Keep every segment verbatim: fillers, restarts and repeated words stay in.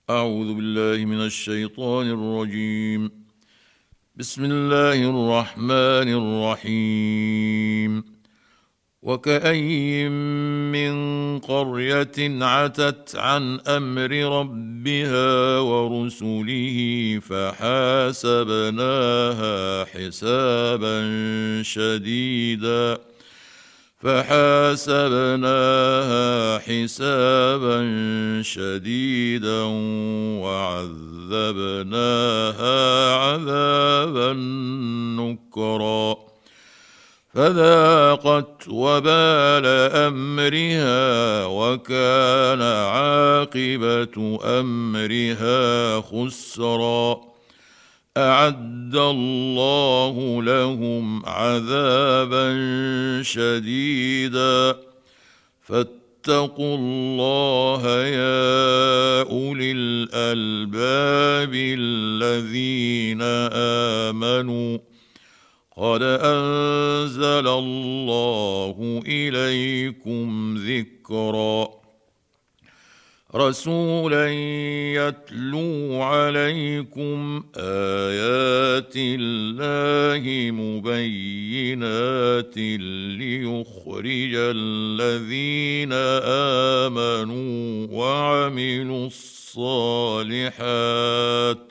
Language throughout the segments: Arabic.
أعوذ بالله من الشيطان الرجيم. بسم الله الرحمن الرحيم. وكأين من قرية عتت عن أمر ربها ورسله فحاسبناها حسابا شديدا فحاسبناها حسابا شديدا وعذبناها عذابا نكرا فذاقت وبال أمرها وكان عاقبة أمرها خسرا. أعد الله لهم عذابا شديدا فاتقوا الله يا أولي الألباب الذين آمنوا قد أنزل الله إليكم ذكرا رسولا يتلو عليكم آيات الله مبينات ليخرج الذين آمنوا وعملوا الصالحات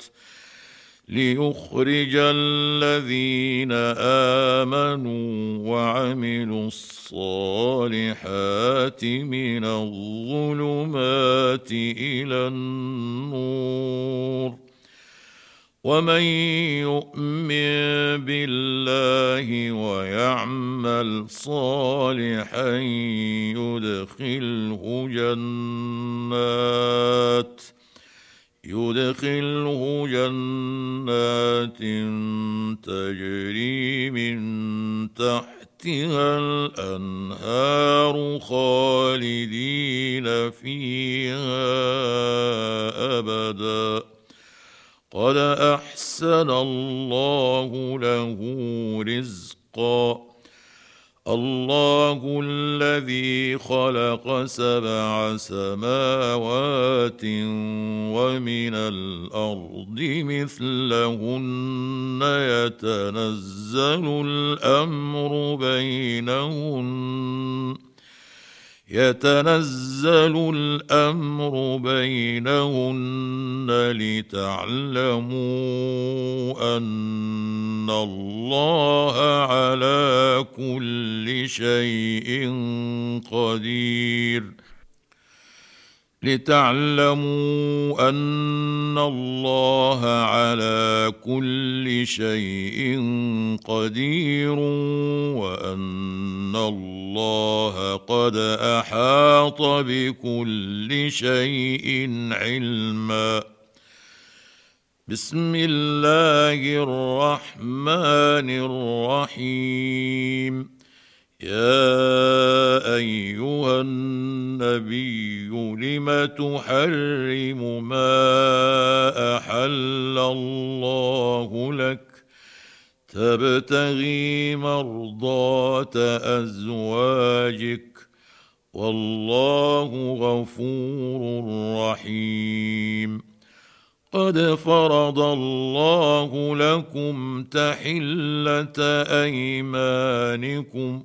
ليخرج الذين آمنوا وعملوا الصالحات من الظلمات إلى النور ومن يؤمن بالله ويعمل صالحا يدخله جنات يدخله جنات تجري من تحتها الأنهار خالدين فيها أبدا قد أحسن الله له رزقا. الله الذي خلق سبع سماوات ومن الأرض مثلهن يتنزل الأمر بينهن يتنزل الأمر بينهن لتعلموا أن الله على كل شيء قدير لتعلموا أن الله على كل شيء قدير وأن الله قد أحاط بكل شيء علما. بسم الله الرحمن الرحيم. يا أيها النبي لم تحرم ما أحل الله لك تبتغي مرضات أزواجك والله غفور رحيم. قد فرض الله لكم تحلة أيمانكم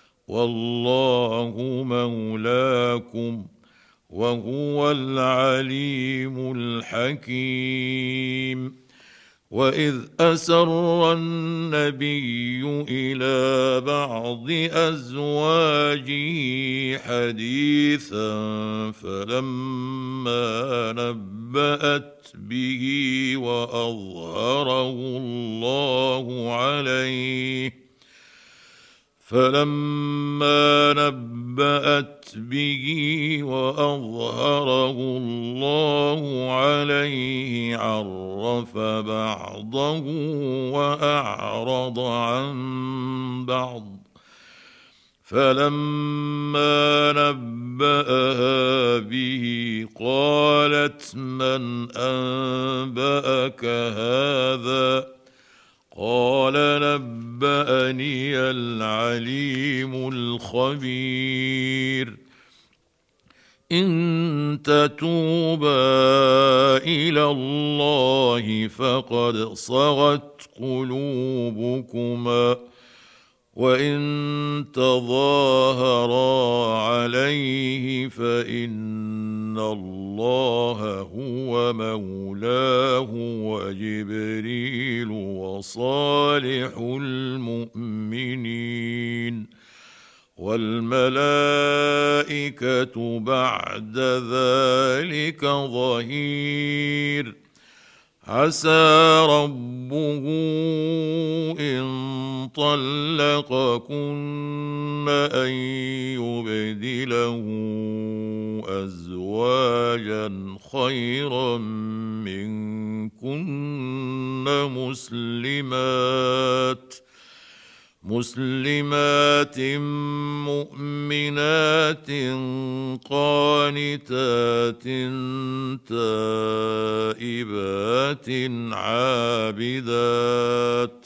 والله مولاكم وهو العليم الحكيم. وإذ أسر النبي إلى بعض أزواجه حديثا فلما نبأت به وأظهره الله عليه فلما نبأت به وأظهره الله عليه عرف بعضه وأعرض عن بعض فلما نبأها به قالت من أنبأك هذا قال نبأني العليم الخبير. إن تتوبا إلى الله فقد صغت قلوبكما وإن تظاهرا عليه فإن الله هو مولاه وجبريل وصالح المؤمنين والملائكة بعد ذلك ظهير. عسى ربه إن طلقكن أن يبدله أزواجا خيرا منكن مسلمات مسلمات مؤمنات قانتات تائبات عابدات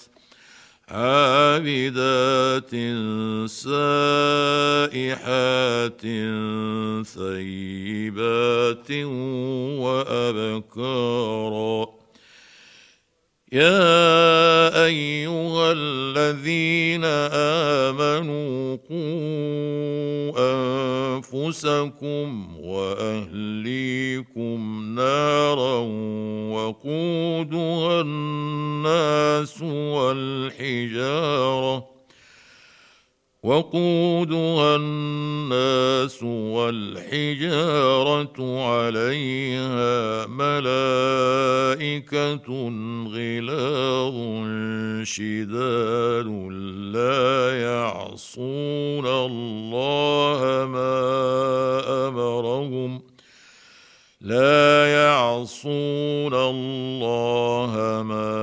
عابدات سائحات ثيبات وأبكارا. يا أيها الذين آمنوا قوا أنفسكم وأهليكم نارا وقودها الناس والحجارة وقودها الناس والحجارة عليها ملائكة غلاظ شداد لا يعصون الله ما أمرهم لا يعصون الله ما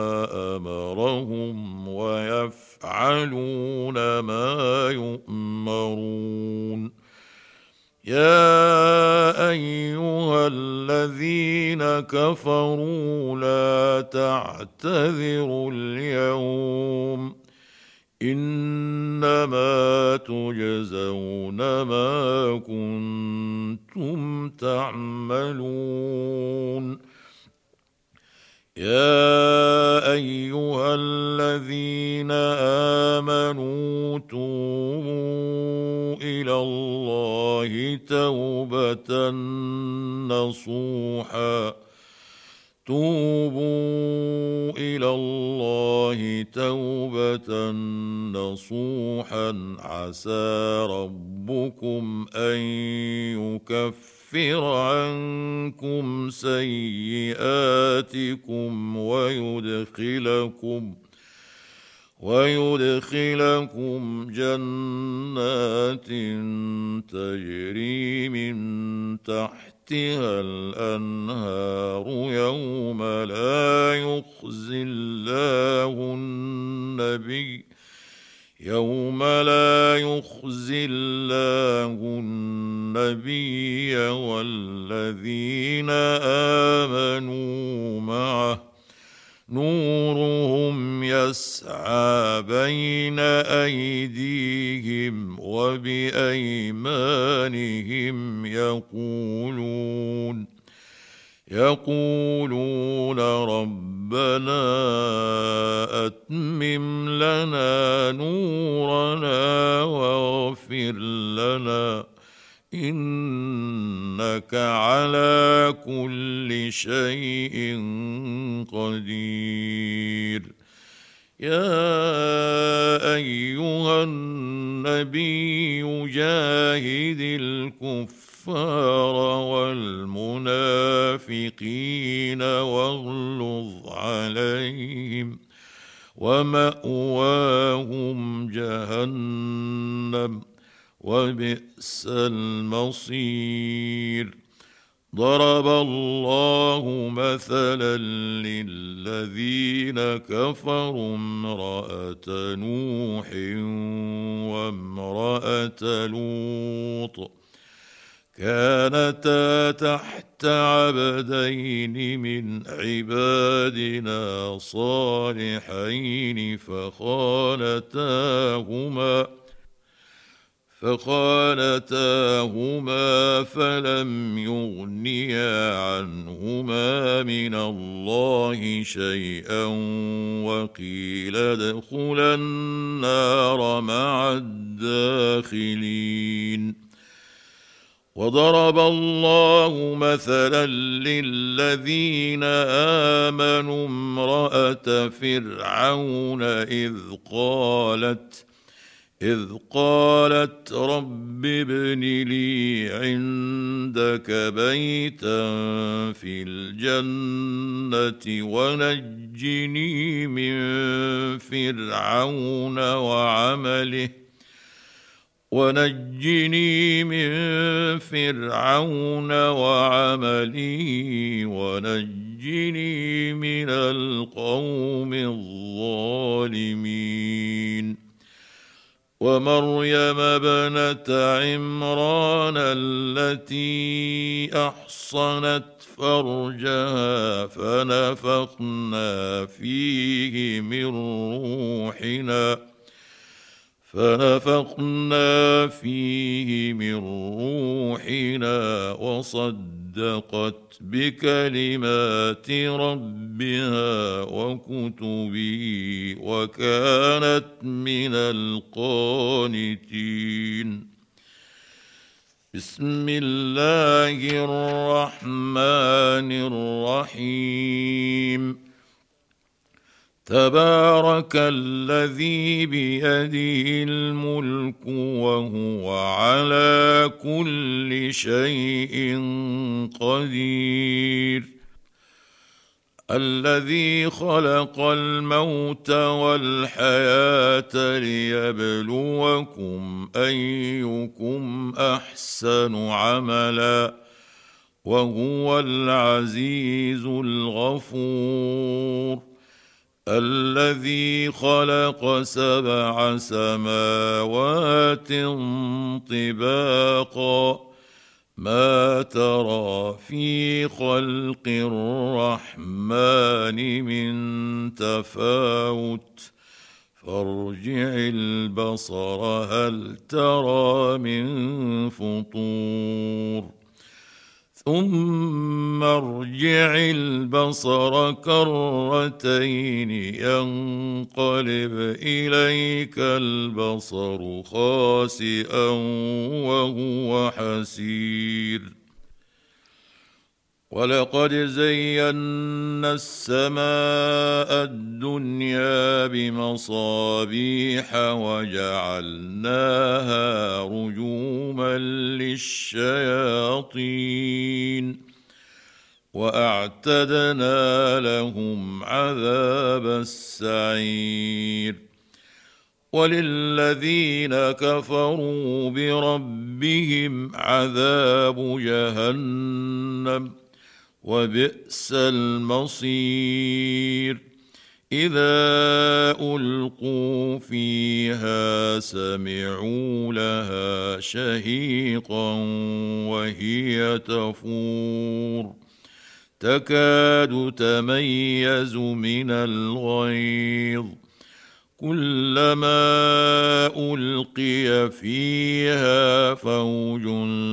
أمرهم ويفعلون ما يؤمرون. يا أيها الذين كفروا لا تعتذروا اليوم إنما تجزون ما كنتم تعملون. يا أيها الذين آمنوا توبوا إلى الله توبة نصوحا توبوا إلى الله توبة نصوحا عسى ربكم أن يكفر عنكم سيئاتكم ويدخلكم ويدخلكم جنات تجري من تحتها الأنهار يوم لا يخزي الله النبي يوم لا يخزي الله النبي والذين آمنوا معه نورهم يسعى بين أيديهم وبأيمانهم يقولون يقولون ربنا أتمم لنا نورنا واغفر لنا إنك على كل شيء قدير. يا أيها النبي جاهد الكفار والمنافقين واغلظ عليهم ومأواهم جهنم وبئس المصير. ضرب الله مثلا للذين كفروا امرأة نوح وامرأة لوط كانتا تحت عبدين من عبادنا صالحين فخانتاهما فخانتاهما فلم يغنيا عنهما من الله شيئا وقيل ادخلا النار مع الداخلين. وضرب الله مثلا للذين آمنوا امرأة فرعون إذ قالت إذ قالت رب ابن لي عندك بيتا في الجنة ونجني من فرعون وعمله ونجني من فرعون وعمله ونجني من القوم الظالمين. ومريم ابنة عمران التي أحصنت فرجها فنفخنا فيه من روحنا فنفخنا فيه من روحنا وصدقت بكلمات ربها وكتبه وكانت من القانتين. بسم الله الرحمن الرحيم. تبارك الذي بيده الملك وهو على كل شيء قدير. الذي خلق الموت والحياة ليبلوكم أيكم أحسن عملا وهو العزيز الغفور. الذي خلق سبع سماوات طباقا ما ترى في خلق الرحمن من تفاوت فارجع البصر هل ترى من فطور ثم ارجع البصر كرتين ينقلب إليك البصر خاسئا وهو حسير. ولقد زينا السماء الدنيا بمصابيح وجعلناها رجوما للشياطين وأعتدنا لهم عذاب السعير. وللذين كفروا بربهم عذاب جهنم وبئس المصير. إذا ألقوا فيها سمعوا لها شهيقا وهي تفور تكاد تميز من الغيظ كلما ألقي فيها فوج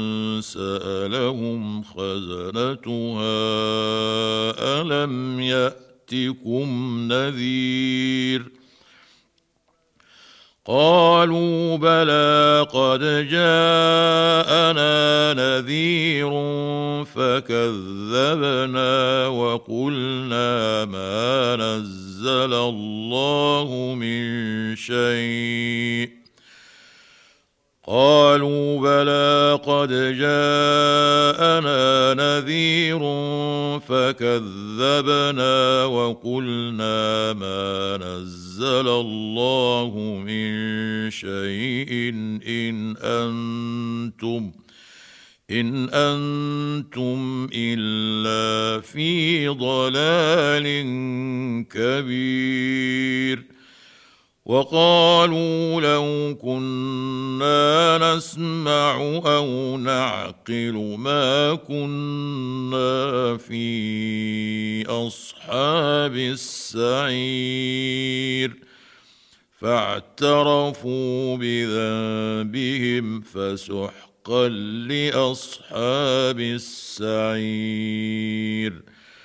سألهم خزنتها ألم يأتكم نذير قالوا بلى قد جاءنا نذير فكذبنا وقلنا ما نزل الله من شيء قالوا بلى قد جاءنا نذير فكذبنا وقلنا ما نزل الله من شيء إن أنتم إن أنتم إلا في ضلال كبير. وقالوا لو كنا نسمع أو نعقل ما كنا في أصحاب السعير فاعترفوا بذنبهم فسحقا لأصحاب السعير.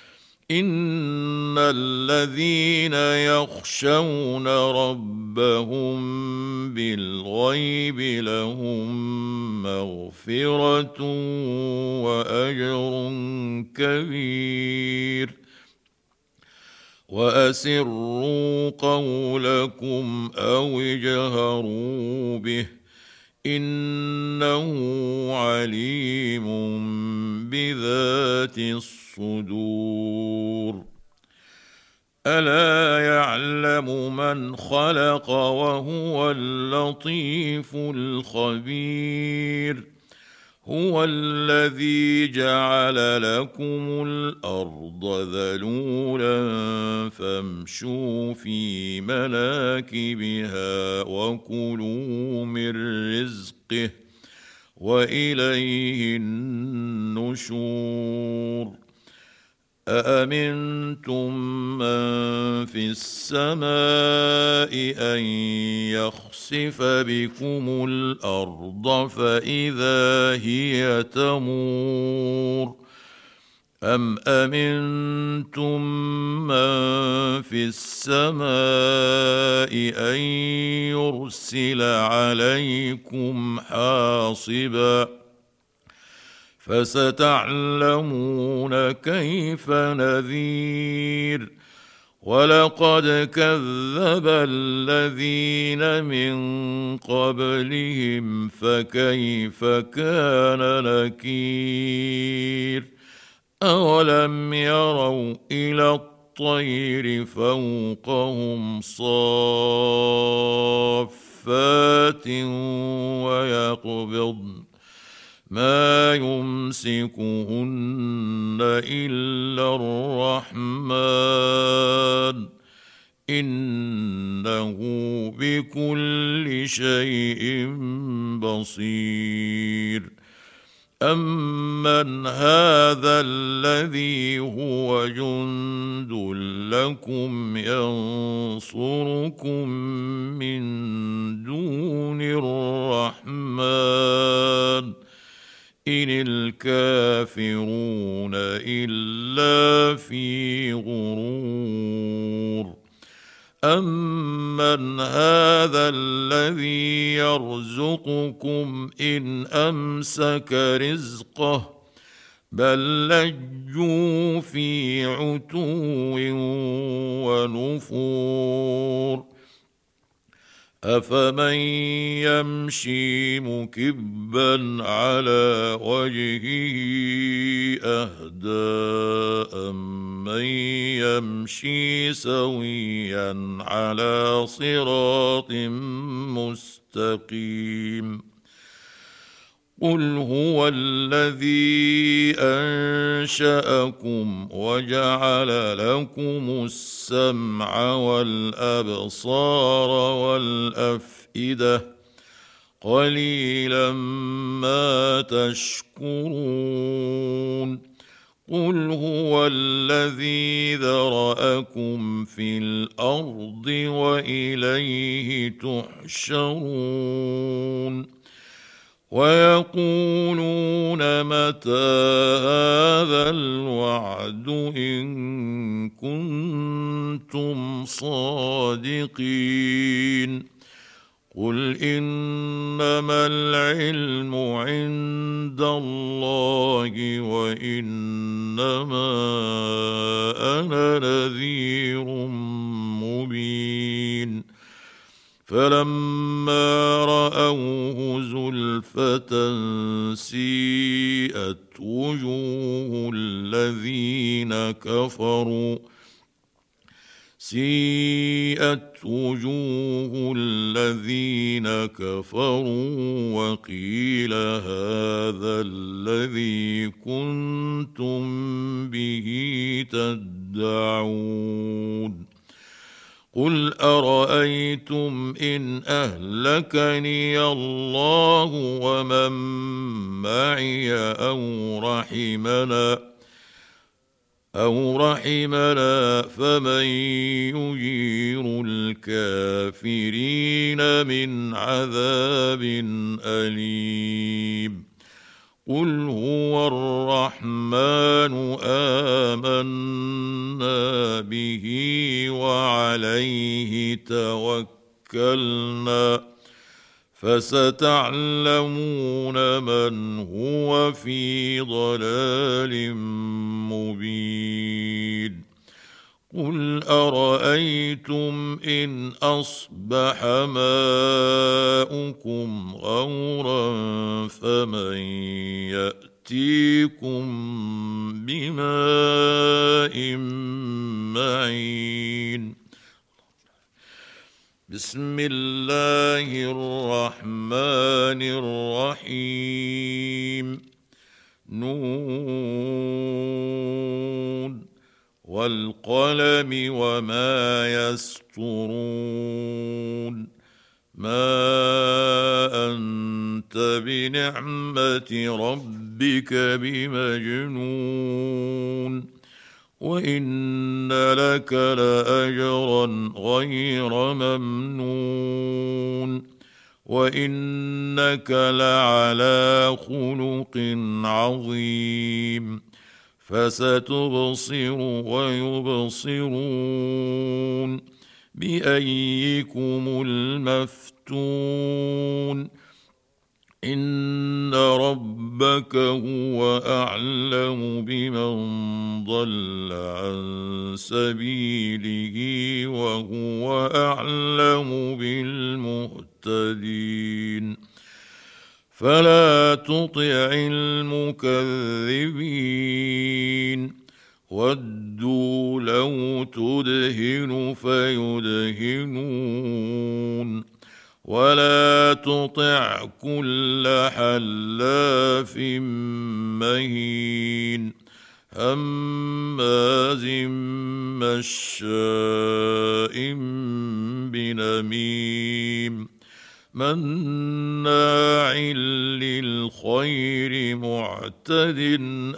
إن الذين يخشون ربهم بالغيب لهم مغفرة وأجر كبير. وأسروا قولكم أو اجهروا به إنه عليم بذات الصدور. ألا يعلم من خلق وهو اللطيف الخبير. هو الذي جعل لكم الأرض ذلولا فامشوا في مناكبها وكلوا من رزقه وإليه النشور. أأمنتم من في السماء أن يخسف بكم الأرض فإذا هي تمور. أم أمنتم من في السماء أن يرسل عليكم حاصبا فستعلمون كيف نذير. ولقد كذب الذين من قبلهم فكيف كان نكير. أولم يروا إلى الطير فوقهم صافات ويقبضن ما يمسكهن إلا الرحمن إنه بكل شيء بصير. أمن هذا الذي هو جند لكم ينصركم من دون الرحمن إن الكافرون إلا في غرور. أمن هذا الذي يرزقكم إن أمسك رزقه بل لجوا في عتو ونفور. أفمن يمشي مكبا على وجهه أهدى أمن يمشي سويا على صراط مستقيم. قل هو الذي أنشأكم وجعل لكم السمع والأبصار والأفئدة قليلا ما تشكرون. قل هو الذي ذرأكم في الأرض وإليه تحشرون. ويقولون متى هذا الوعد إن كنتم صادقين. قل إنما العلم عند الله وإنما أنا نذير مبين. فلما رأوه زلفة سيئت وجوه الذين كفروا سيئت وجوه الذين كفروا وقيل هذا الذي كنتم به تدعون. قل أرأيتم إن أهلكني الله ومن معي أو رحمنا أو رحمنا فمن يجير الكافرين من عذاب أليم قل هو الرحمن آمنا به وعليه توكلنا فستعلمون من هو في ضلال مبين قل أرأيتم إن أصبح ماؤكم غورا فمن يأتيكم بماء معين بسم الله الرحمن الرحيم نون والقلم وما يسطرون ما أنت بنعمة ربك بمجنون وإن لك لأجرا غير ممنون وإنك لعلى خلق عظيم فستبصر ويبصرون بأيكم المفتون إن ربك هو أعلم بمن ضل عن سبيله وهو أعلم بالمهتدين فلا تطع المكذبين ودوا لو تدهن فيدهنون ولا تطع كل حلاف مهين هماز مشاء بنميم مناع للخير معتد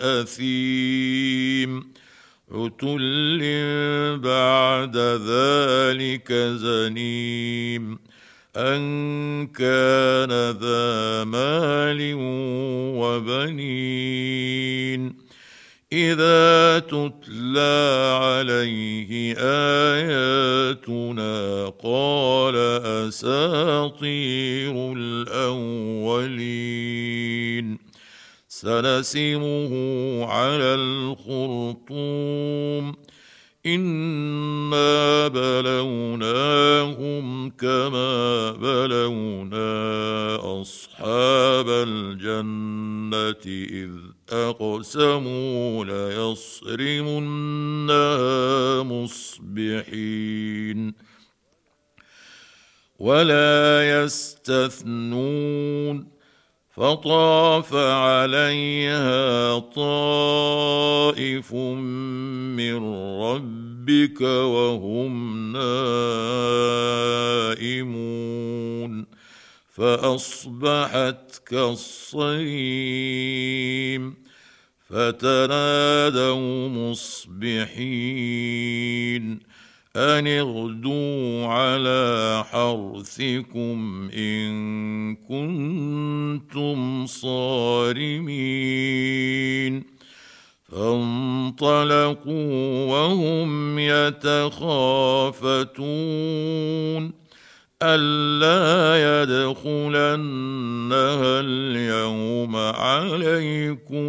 أثيم عتل بعد ذلك زنيم أن كان ذا مال وبنين إذا تتلى عليه آياتنا قال أساطير الأولين سنسمه على الخرطوم إنا بلوناهم كما بلونا أصحاب الجنة إذ أقسموا ليصرمنها مصبحين ولا يستثنون فطاف عليها طائف من ربك وهم نائمون فأصبحت كالصريم فتنادوا مصبحين أن اغدوا على حرثكم إن كنتم صارمين فانطلقوا وهم يتخافتون ألا يدخلنها اليوم عليكم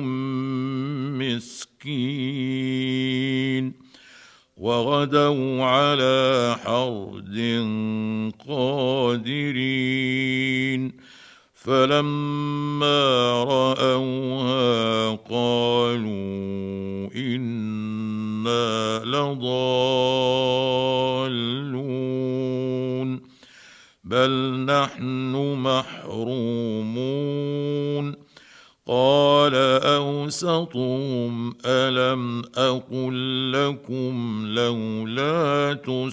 مسكين وغدوا على حرد قادرين فلما رأوها قالوا إنا لضالون بل نحن محرومون قال أوسطهم ألم أقل لكم لولا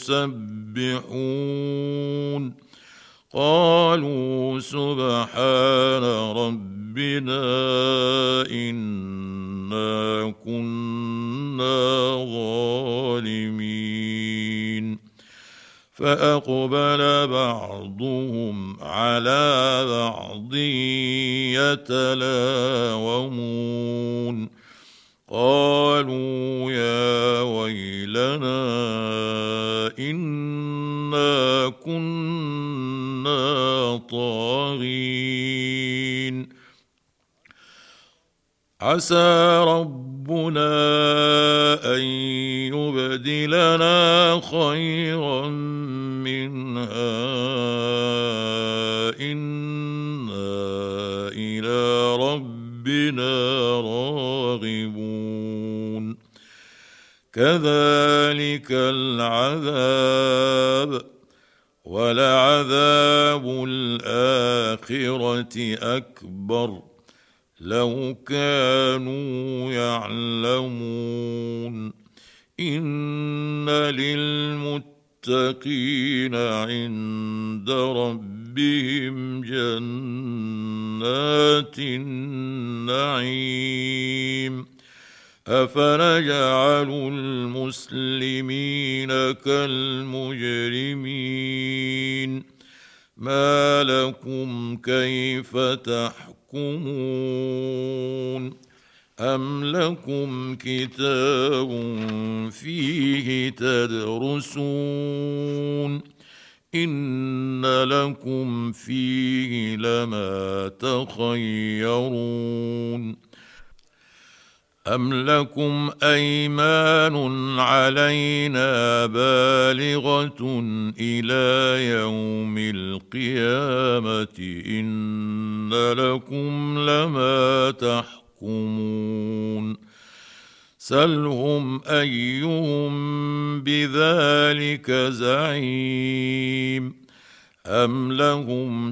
تسبحون قالوا سبحان ربنا إنا كنا الظالمين فأقبل بعضهم على بعض يتلاومون قالوا يا ويلنا إنا كنا طاغين عسى ربنا أن يبدلنا خيرا منها إنا إلى ربنا راغبون كذلك العذاب ولعذاب الآخرة أكبر لو كانوا يعلمون إن للمتقين عند ربهم جنات النعيم أفنجعل المسلمين كالمجرمين ما لكم كيف تحكمون أم لكم كتاب فيه تدرسون إن لكم فيه لما تخيرون أم لكم أيمان علينا بالغة إلى يوم القيامة إن لكم لما تحكمون سلهم أيهم بذلك زعيم أم لهم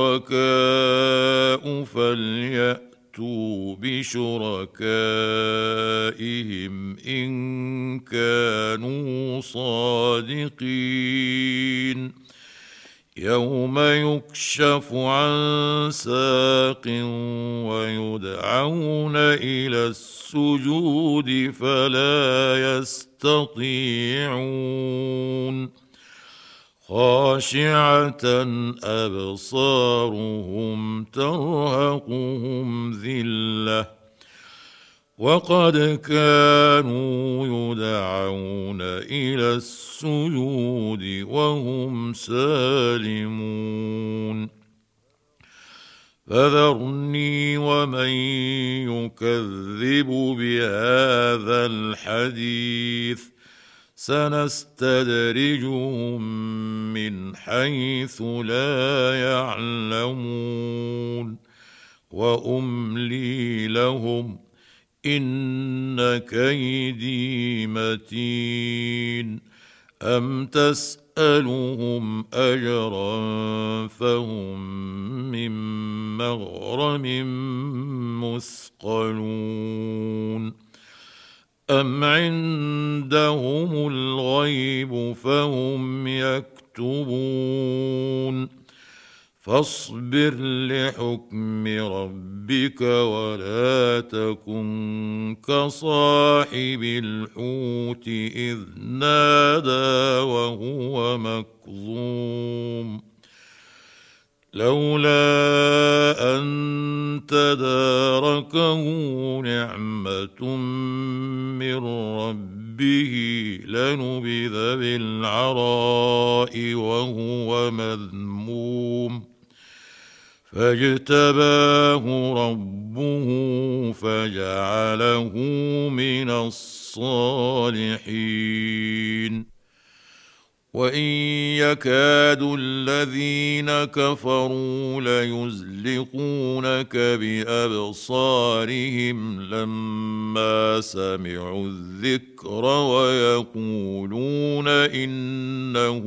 شركاء فليأتوا بشركائهم إن كانوا صادقين يوم يكشف عن ساق ويدعون إلى السجود فلا يستطيعون خاشعة أبصارهم ترهقهم ذلة وقد كانوا يدعون إلى السجود وهم سالمون فذرني ومن يكذب بهذا الحديث سنستدرجهم من حيث لا يعلمون وأملي لهم إن كيدي متين أم تسألهم أجرا فهم من مغرم مثقلون أم عندهم الغيب فهم يكتبون فاصبر لحكم ربك ولا تكن كصاحب الحوت إذ نادى وهو مكظوم لولا أن تداركه نعمة من ربه لنبذ بالعراء وهو مذموم فاجتباه ربه فجعله من الصالحين وإن يكاد الذين كفروا ليزلقونك بأبصارهم لما سمعوا الذكر ويقولون إنه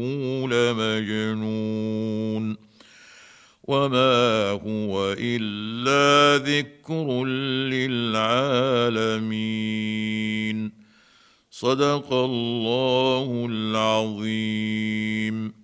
لمجنون وما هو إلا ذكر للعالمين صدق الله العظيم.